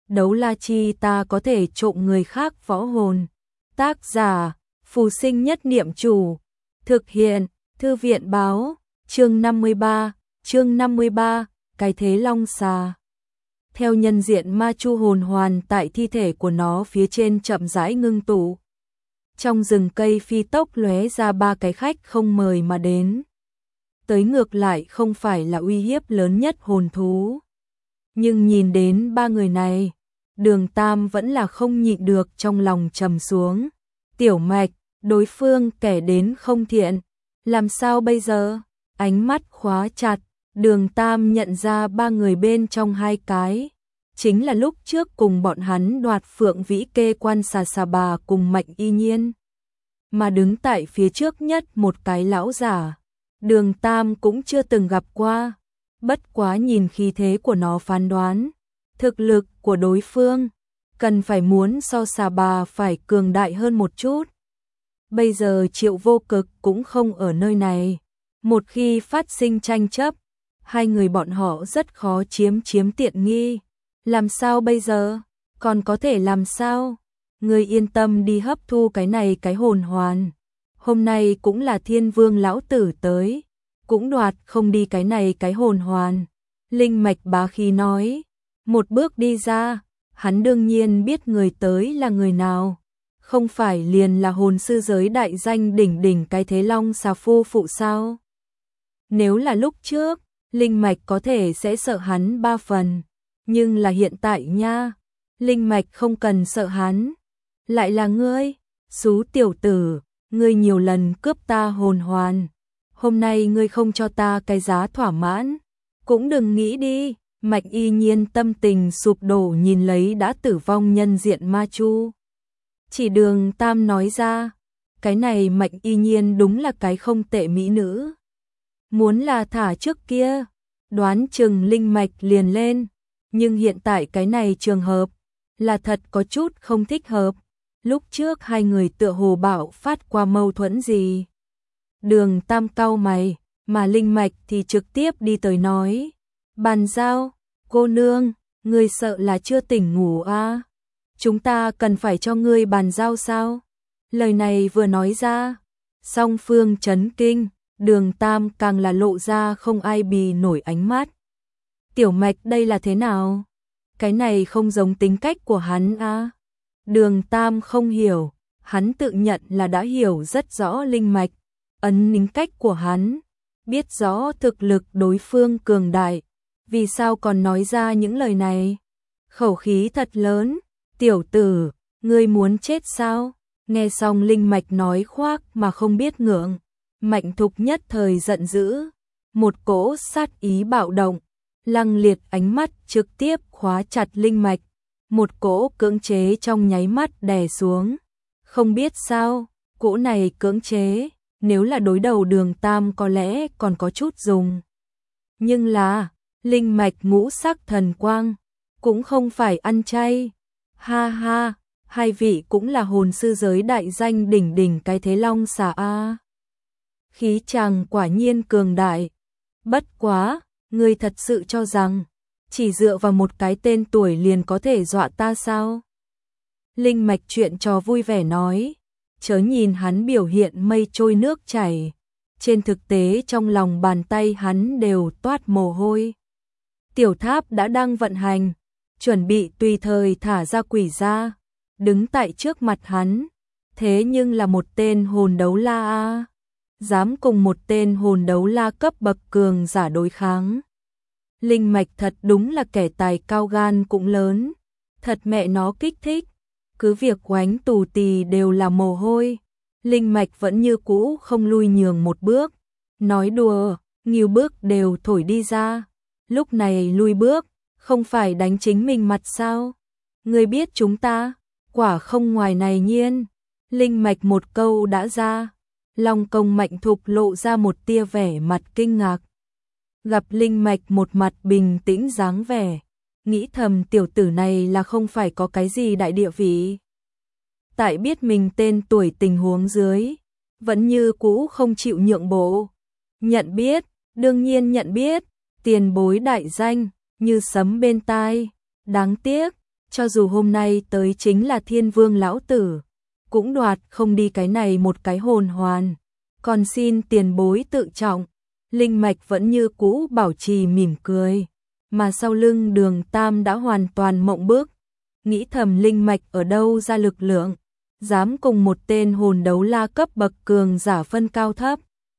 đấu la chi ta có thể trộm người khác võ hồn. Tác giả, Phù Sinh Nhất Niệm Chủ. Thực hiện, Thư viện báo, chương 53, cái thế long xà. Theo nhân diện ma chu hồn hoàn tại thi thể của nó phía trên chậm rãi ngưng tụ. Trong rừng cây phi tốc lóe ra 3 cái khách không mời mà đến. Tới ngược lại không phải là uy hiếp lớn nhất hồn thú. Nhưng nhìn đến 3 người này, Đường Tam vẫn là không nhịn được trong lòng trầm xuống. Tiểu Mạch, đối phương kẻ đến không thiện, làm sao bây giờ? Ánh mắt khóa chặt, Đường Tam nhận ra 3 người bên trong 2 cái. Chính là lúc trước cùng bọn hắn đoạt Phượng Vĩ Kê Quan xà bà cùng Mạnh Y Nhiên. Mà đứng tại phía trước nhất một cái lão giả. Đường Tam cũng chưa từng gặp qua. Bất quá nhìn khí thế của nó phán đoán. Thực lực của đối phương cần phải muốn so xà bà phải cường đại hơn một chút. Bây giờ Triệu Vô Cực cũng không ở nơi này. Một khi phát sinh tranh chấp, 2 người bọn họ rất khó chiếm tiện nghi. Làm sao bây giờ? Còn có thể làm sao? Ngươi yên tâm đi hấp thu cái hồn hoàn. Hôm nay cũng là Thiên Vương lão tử tới, cũng đoạt không đi cái hồn hoàn. Linh Mạch bá khí nói, một bước đi ra, hắn đương nhiên biết người tới là người nào. Không phải liền là hồn sư giới đại danh đỉnh cái thế long xà phu phụ sao? Nếu là lúc trước, Linh Mạch có thể sẽ sợ hắn 3 phần. Nhưng là hiện tại nha, Linh Mạch không cần sợ hắn. Lại là ngươi, xú tiểu tử, ngươi nhiều lần cướp ta hồn hoàn. Hôm nay ngươi không cho ta cái giá thỏa mãn, cũng đừng nghĩ đi. Mạnh Y Nhiên tâm tình sụp đổ nhìn lấy đã tử vong nhân diện ma chu. Chỉ Đường Tam nói ra, cái này Mạnh Y Nhiên đúng là cái không tệ mỹ nữ. Muốn là thả trước kia, đoán chừng Linh Mạch liền lên. Nhưng hiện tại cái này trường hợp là thật có chút không thích hợp. Lúc trước 2 người tựa hồ bạo phát qua mâu thuẫn gì. Đường Tam cau mày, mà Linh Mạch thì trực tiếp đi tới nói. Bàn giao, cô nương, ngươi sợ là chưa tỉnh ngủ à? Chúng ta cần phải cho ngươi bàn giao sao? Lời này vừa nói ra, song phương chấn kinh, Đường Tam càng là lộ ra không ai bì nổi ánh mắt. Tiểu Mạch đây là thế nào? Cái này không giống tính cách của hắn à? Đường Tam không hiểu, hắn tự nhận là đã hiểu rất rõ Linh Mạch, tính cách của hắn, biết rõ thực lực đối phương cường đại, vì sao còn nói ra những lời này? Khẩu khí thật lớn, tiểu tử, ngươi muốn chết sao? Nghe xong Linh Mạch nói khoác mà không biết ngượng, Mạnh Thục nhất thời giận dữ, một cỗ sát ý bạo động. Lăng Liệt ánh mắt trực tiếp khóa chặt Linh Mạch, một cỗ cưỡng chế trong nháy mắt đè xuống. Không biết sao, cỗ này cưỡng chế, nếu là đối đầu Đường Tam có lẽ còn có chút dùng. Nhưng là, Linh Mạch ngũ sắc thần quang, cũng không phải ăn chay. Ha ha, 2 vị cũng là hồn sư giới đại danh đỉnh cái thế long xà a. Khí chàng quả nhiên cường đại. Bất quá, ngươi thật sự cho rằng chỉ dựa vào một cái tên tuổi liền có thể dọa ta sao? Linh Mạch chuyện trò vui vẻ nói, chớ nhìn hắn biểu hiện mây trôi nước chảy, trên thực tế trong lòng bàn tay hắn đều toát mồ hôi. Tiểu tháp đã đang vận hành, chuẩn bị tùy thời thả ra quỷ ra, đứng tại trước mặt hắn, thế nhưng là một tên hồn đấu la a, dám cùng một tên hồn đấu la cấp bậc cường giả đối kháng. Linh Mạch thật đúng là kẻ tài cao gan cũng lớn, thật mẹ nó kích thích, cứ việc oánh tù tì đều là mồ hôi. Linh Mạch vẫn như cũ không lui nhường một bước, nói đùa, nhiều bước đều thổi đi ra, lúc này lui bước, không phải đánh chính mình mặt sao? Ngươi biết chúng ta, quả không ngoài này nhiên. Linh Mạch một câu đã ra, Long Công Mạnh Thục lộ ra một tia vẻ mặt kinh ngạc. Gặp Linh Mạch một mặt bình tĩnh dáng vẻ, nghĩ thầm tiểu tử này là không phải có cái gì đại địa vị. Tại biết mình tên tuổi tình huống dưới, vẫn như cũ không chịu nhượng bộ. Nhận biết, đương nhiên nhận biết, tiền bối đại danh, như sấm bên tai. Đáng tiếc, cho dù hôm nay tới chính là Thiên Vương lão tử, cũng đoạt không đi cái này một cái hồn hoàn, còn xin tiền bối tự trọng. Linh mạch vẫn như cũ bảo trì mỉm cười, mà sau lưng Đường Tam đã hoàn toàn mộng bức, nghĩ thầm linh mạch ở đâu ra lực lượng, dám cùng một tên hồn đấu la cấp bậc cường giả phân cao thấp.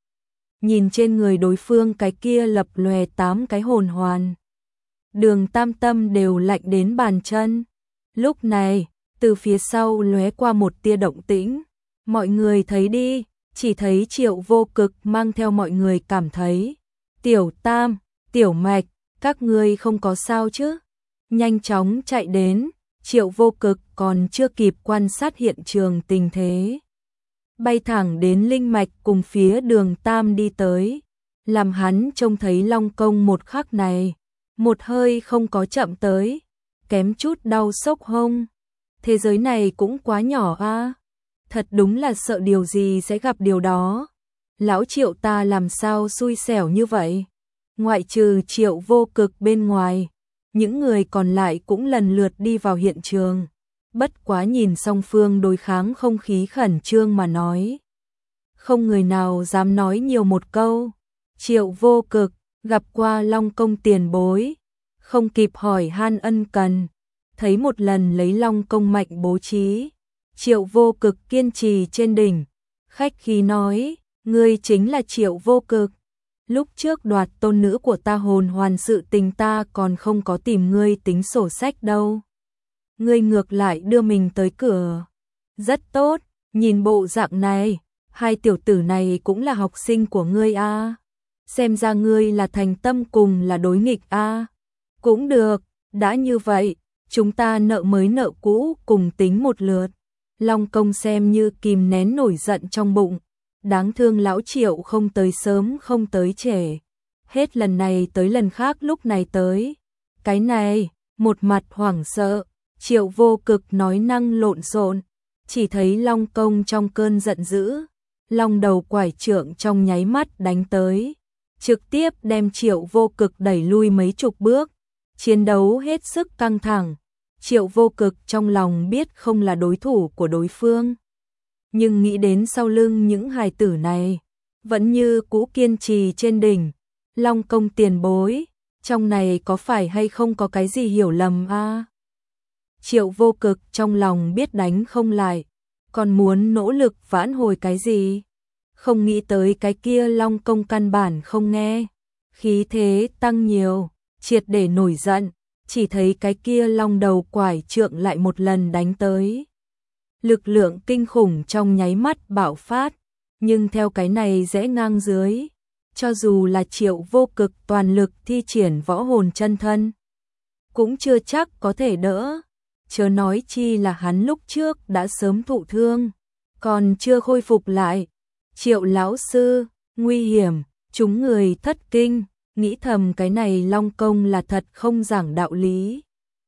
Nhìn trên người đối phương cái kia lập lòe 8 cái hồn hoàn, Đường Tam tâm đều lạnh đến bàn chân. Lúc này, từ phía sau lóe qua một tia động tĩnh, mọi người thấy đi, chỉ thấy Triệu Vô Cực mang theo mọi người cảm thấy, Tiểu Tam, Tiểu Mạch, các ngươi không có sao chứ? Nhanh chóng chạy đến, Triệu Vô Cực còn chưa kịp quan sát hiện trường tình thế, bay thẳng đến linh mạch cùng phía Đường Tam đi tới, làm hắn trông thấy Long Công một khắc này, một hơi không có chậm tới, kém chút đau sốc hông. Thế giới này cũng quá nhỏ a, thật đúng là sợ điều gì sẽ gặp điều đó. Lão Triệu ta làm sao xui xẻo như vậy? Ngoại trừ Triệu Vô Cực bên ngoài, những người còn lại cũng lần lượt đi vào hiện trường. Bất quá nhìn song phương đối kháng không khí khẩn trương mà nói, không người nào dám nói nhiều một câu. Triệu Vô Cực gặp qua Long Công tiền bối, không kịp hỏi han ân cần, thấy một lần lấy Long Công mạnh bố trí, Triệu Vô Cực kiên trì trên đỉnh, khách khí nói, ngươi chính là Triệu Vô Cực, lúc trước đoạt tôn nữ của ta hồn hoàn sự tình ta còn không có tìm ngươi tính sổ sách đâu. Ngươi ngược lại đưa mình tới cửa. Rất tốt, nhìn bộ dạng này, hai tiểu tử này cũng là học sinh của ngươi a. Xem ra ngươi là thành tâm cùng là đối nghịch a. Cũng được, đã như vậy, chúng ta nợ mới nợ cũ cùng tính một lượt. Long Công xem như kìm nén nổi giận trong bụng, đáng thương lão Triệu không tới sớm không tới trễ, hết lần này tới lần khác lúc này tới. Cái này, một mặt hoảng sợ, Triệu Vô Cực nói năng lộn xộn, chỉ thấy Long Công trong cơn giận dữ, long đầu quải trượng trong nháy mắt đánh tới, trực tiếp đem Triệu Vô Cực đẩy lui mấy chục bước, chiến đấu hết sức căng thẳng. Triệu Vô Cực trong lòng biết không là đối thủ của đối phương, nhưng nghĩ đến sau lưng những hài tử này, vẫn như cũ kiên trì trên đỉnh. Long Công tiền bối, trong này có phải hay không có cái gì hiểu lầm a? Triệu Vô Cực trong lòng biết đánh không lại, còn muốn nỗ lực vãn hồi cái gì? Không nghĩ tới cái kia Long Công căn bản không nghe, khí thế tăng nhiều, triệt để nổi giận, chỉ thấy cái kia long đầu quải trượng lại một lần đánh tới. Lực lượng kinh khủng trong nháy mắt bạo phát, nhưng theo cái này rẽ ngang dưới, cho dù là Triệu Vô Cực toàn lực thi triển võ hồn chân thân, cũng chưa chắc có thể đỡ, chớ nói chi là hắn lúc trước đã sớm thụ thương, còn chưa khôi phục lại. Triệu lão sư, nguy hiểm, chúng người thất kinh, nghĩ thầm cái này Long Công là thật không giảng đạo lý.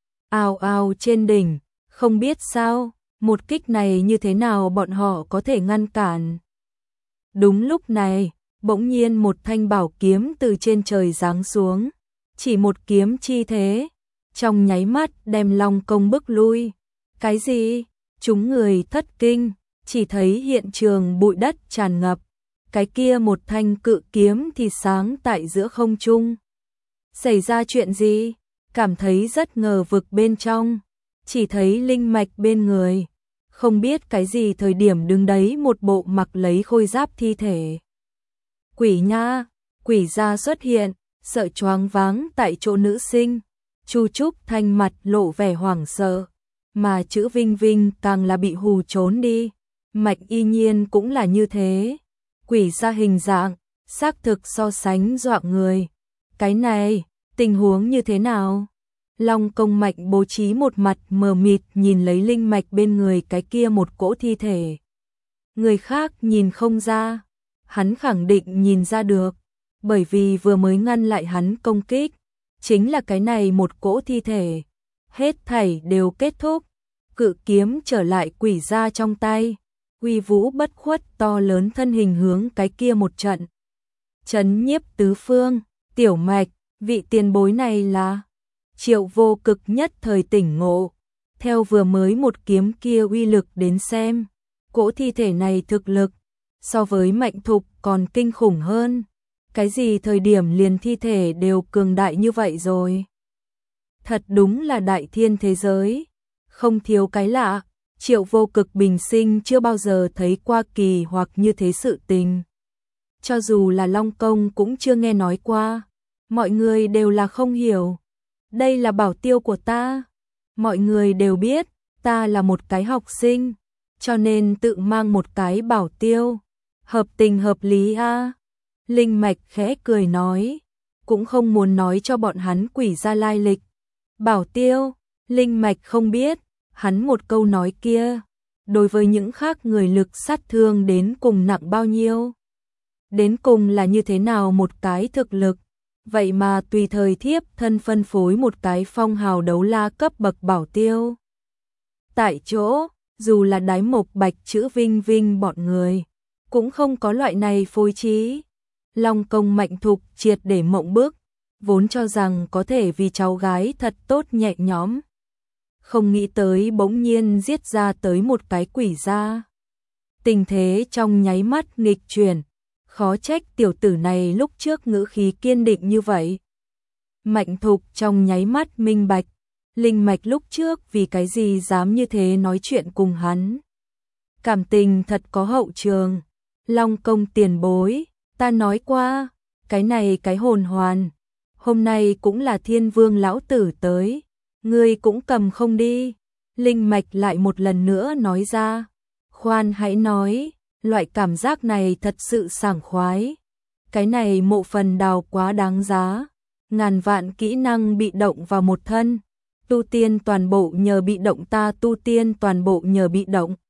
Ào ào trên đỉnh, không biết sao, một kích này như thế nào bọn họ có thể ngăn cản. Đúng lúc này, bỗng nhiên một thanh bảo kiếm từ trên trời giáng xuống, chỉ một kiếm chi thế, trong nháy mắt đem Long Công bức lui. Cái gì? Chúng người thất kinh, chỉ thấy hiện trường bụi đất tràn ngập, cái kia một thanh cự kiếm thì sáng tại giữa không trung. Xảy ra chuyện gì? Cảm thấy rất ngờ vực bên trong, chỉ thấy linh mạch bên người, không biết cái gì thời điểm đứng đấy một bộ mặc lấy khôi giáp thi thể. Quỷ nha, quỷ gia xuất hiện, sợ choáng váng tại chỗ nữ sinh. Chu Trúc Thanh mặt lộ vẻ hoảng sợ, mà chữ Vinh Vinh càng là bị hù trốn đi. Mạch Y Nhiên cũng là như thế. Quỷ gia hình dạng, xác thực so sánh dọa người. Cái này, tình huống như thế nào? Long Công Mạch bố trí một mặt mờ mịt nhìn lấy linh mạch bên người cái kia một cỗ thi thể. Người khác nhìn không ra, hắn khẳng định nhìn ra được, bởi vì vừa mới ngăn lại hắn công kích, chính là cái này một cỗ thi thể. Hết thảy đều kết thúc, cự kiếm trở lại quỷ gia trong tay, uy vũ bất khuất to lớn thân hình hướng cái kia một trận. Chấn nhiếp tứ phương, Tiểu Mạch, vị tiền bối này là... Triệu Vô Cực nhất thời tỉnh ngộ, theo vừa mới một kiếm kia uy lực đến xem, cỗ thi thể này thực lực so với Mạnh Thục còn kinh khủng hơn. Cái gì thời điểm liền thi thể đều cường đại như vậy rồi? Thật đúng là đại thiên thế giới, không thiếu cái lạ. Triệu Vô Cực bình sinh chưa bao giờ thấy qua kỳ hoặc như thế sự tình. Cho dù là Long Công cũng chưa nghe nói qua. Mọi người đều là không hiểu. Đây là bảo tiêu của ta. Mọi người đều biết ta là một cái học sinh, cho nên tự mang một cái bảo tiêu. Hợp tình hợp lý a. Linh Mạch khẽ cười nói, cũng không muốn nói cho bọn hắn quỷ ra lai lịch. Bảo tiêu, Linh Mạch không biết, hắn một câu nói kia, đối với những khác người lực sát thương đến cùng nặng bao nhiêu. Đến cùng là như thế nào một cái thực lực, vậy mà tùy thời thiếp thân phân phối một cái phong hào đấu la cấp bậc bảo tiêu. Tại chỗ, dù là Đái Mộc Bạch chữ Vinh Vinh bọn người, cũng không có loại này phối trí. Long Công Mạnh Thục triệt để mộng bức, vốn cho rằng có thể vì cháu gái thật tốt nhẹ nhõm. Không nghĩ tới bỗng nhiên giết ra tới một cái quỷ ra. Tình thế trong nháy mắt nghịch chuyển, khó trách tiểu tử này lúc trước ngữ khí kiên định như vậy. Mạnh Thục trong nháy mắt minh bạch, Linh Mạch lúc trước vì cái gì dám như thế nói chuyện cùng hắn. Cảm tình thật có hậu trường. Long Công tiền bối, ta nói qua, cái này cái hồn hoàn, hôm nay cũng là Thiên Vương lão tử tới, ngươi cũng cầm không đi. Linh Mạch lại một lần nữa nói ra, khoan hãy nói, loại cảm giác này thật sự sảng khoái. Cái này mộ phần đào quá đáng giá, ngàn vạn kỹ năng bị động vào một thân, tu tiên toàn bộ nhờ bị động, ta tu tiên toàn bộ nhờ bị động.